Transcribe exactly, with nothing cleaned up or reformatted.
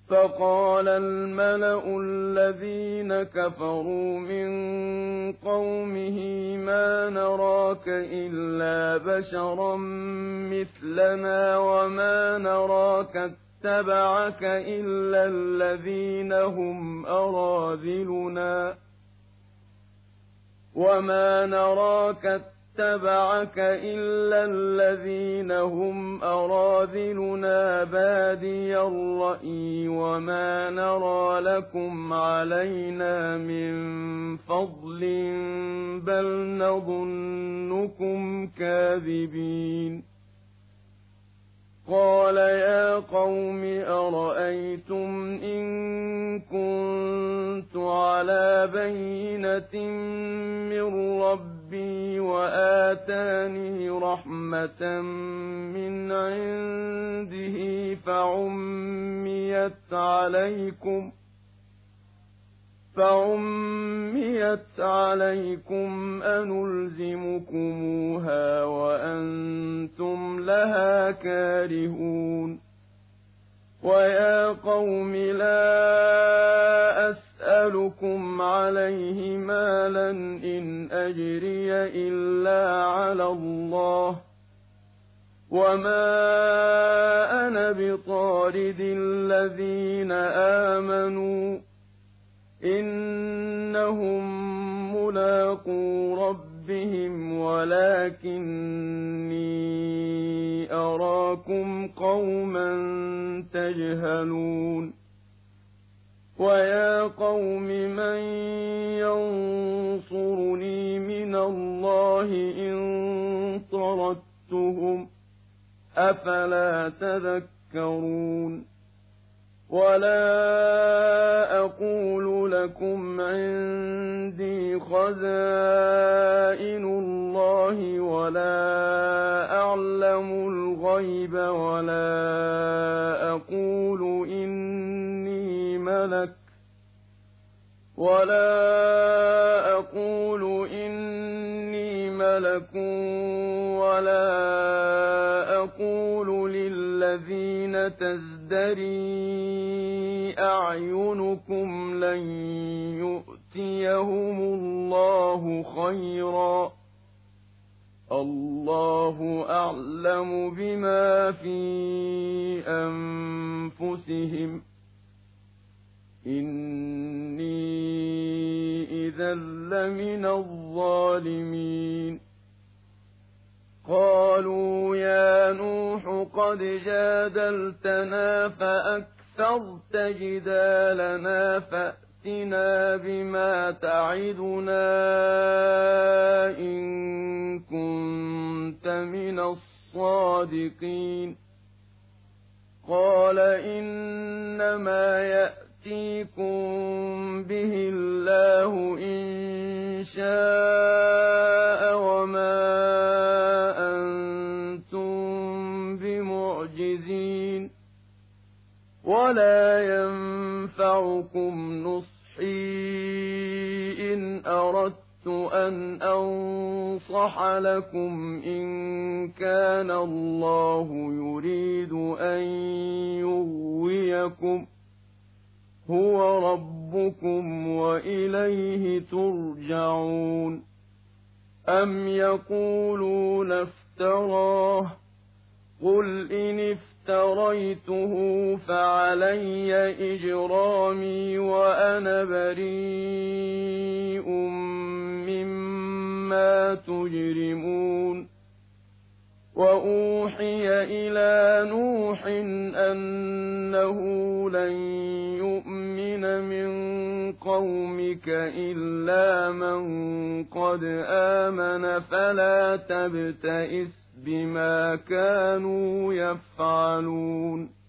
فقال الملأ الذين كفروا من قومه ما نراك إلا بشرا مثلنا وما نراك اتبعك إلا الذين هم أراذلنا وما نراك اتبعك إلا الذين هم أراذلنا بادي الرأي وما نرى لكم علينا من فضل بل نظنكم كاذبين قال يا قوم أرأيتم إن كنت على بينة من ربي وآتاني رحمة من عنده فعميت عليكم فعميت عليكم أنلزمكموها وأنتم لها كارهون ويا قوم لا أسألكم عليه مالا إن أجري إلا على الله وما أنا بطارد الذين آمنوا إنهم ملاقو ربهم ولكني أراكم قوما تجهلون ويا قوم من ينصرني من الله إن طردتهم أفلا تذكرون ولا أقول لكم عندي خزائن الله ولا أعلم الغيب ولا أقول إني ملك ولا أقول إني ملك ولا أقول للذين تزدري أعينكم لن يؤتيهم الله خيرا الله أعلم بما في أنفسهم إني إذا لمن الظالمين قالوا يا نوح قد جادلتنا فأكثرت جدالنا فأتنا بما تعدنا إن كنت من الصادقين قال إنما يأتيكم به الله إن شاء وما أنتم بمعجزين ولا ينفعكم نصحي إن أردت أن أنصح لكم إن كان الله يريد أن يغويكم هو ربكم وإليه ترجعون أم يقولون افتراه قل إن افتريته فعلي إجرامي وأنا بريء مما تجرمون وأوحي إلى نوح أنه لن يؤمن من قومك إلا من قد آمن فلا تبتئس بما كانوا يفعلون